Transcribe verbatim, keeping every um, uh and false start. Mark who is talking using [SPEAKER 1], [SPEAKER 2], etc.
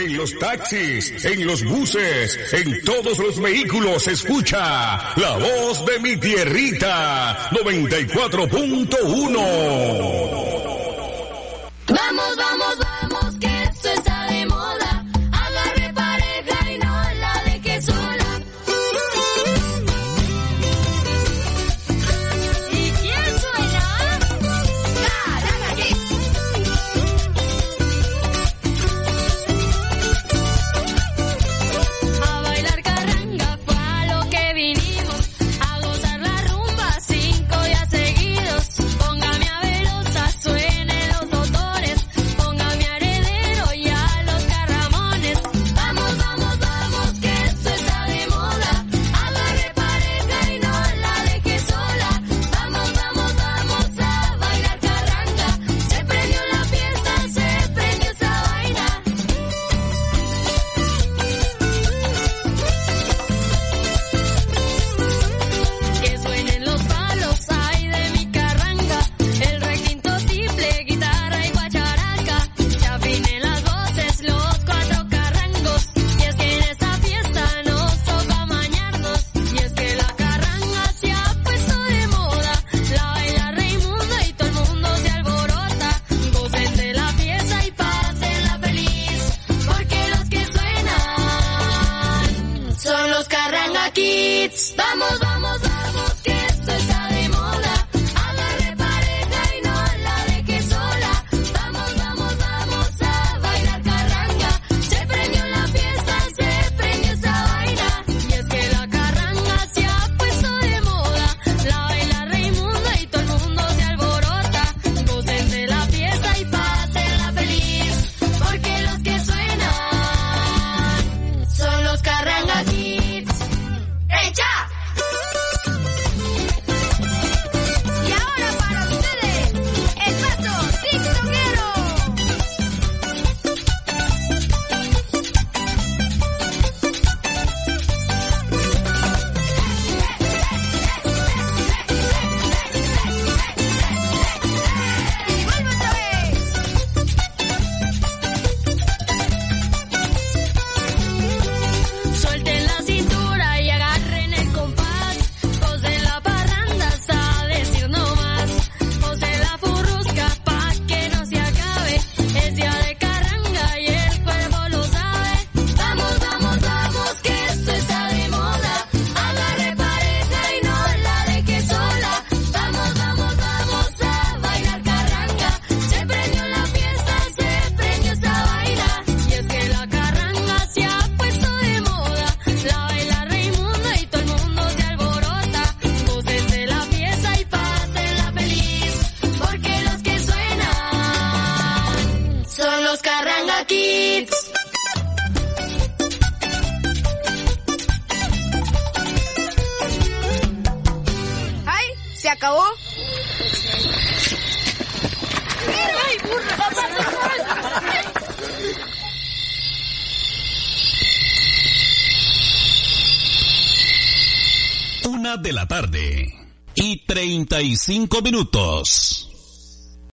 [SPEAKER 1] en los taxis, en los buses, en todos los vehículos, escucha la voz de mi tierrita, noventa y cuatro punto uno.
[SPEAKER 2] Vamos, vamos, vamos, que esto está de moda. Agarre pareja y no la deje sola. ¿Y quién suena? Caranga Kids. A bailar carranga fue a lo que vinimos. A gozar la rumba cinco días seguidos. Póngame a Velosa, suene los motores. Póngame a Heredero y a los Carramones. Vamos, vamos, vamos, que esto está de moda. Agarre pareja y no la deje sola. Vamos, vamos, vamos a bailar carranga. Se prendió la fiesta, se prendió esa vaina. Que suenen los palos, ay de mi carranga. El requinto triple, guitarra y guacharaca. Ya afinen las voces, los cuatro carrangos. Y es que en esta fiesta nos toca amañarnos. Y es que la carranga se ha puesto de moda. La baila Raimundo y todo el mundo se alborota. Gocen de la fiesta y pásenla feliz. Porque los que suenan son los Carranga Kids. Vamos, vamos, vamos, que esto está de moda. Agarre pareja y no la deje sola. Vamos, vamos, vamos a bailar carranga. Se prendió la fiesta, se prendió esa vaina. Y es que la carranga se ha puesto de moda. La baila Raimundo y todo el mundo se alborota. Gocen de la fiesta y pásenla feliz. Porque los que suenan son los Carranga Kids. ¡Echa! Y ahora para ustedes, el paso tiktokero. Y vuelve otra vez. Suelten la cintura y agarren el compás. Gocen la parranda hasta decir no más. Gocen la furrusca pa' que no se acabe. Es día de carranga y el cuerpo lo sabe. Vamos, vamos, vamos, que esto está de moda. Agarre pareja y no la deje sola. Vamos, vamos, vamos a bailar carranga. Se prendió la fiesta, se prendió esa vaina. Y es que la carranga se ha puesto de moda. La baila Raimundo y todo el mundo se alborota. Gocen de la fiesta y pásenla feliz. Porque los que suenan son los Carranga Kids. ¡Ay! ¿Se acabó? ¡Ay, burra!
[SPEAKER 3] Una de la tarde y treinta y cinco minutos.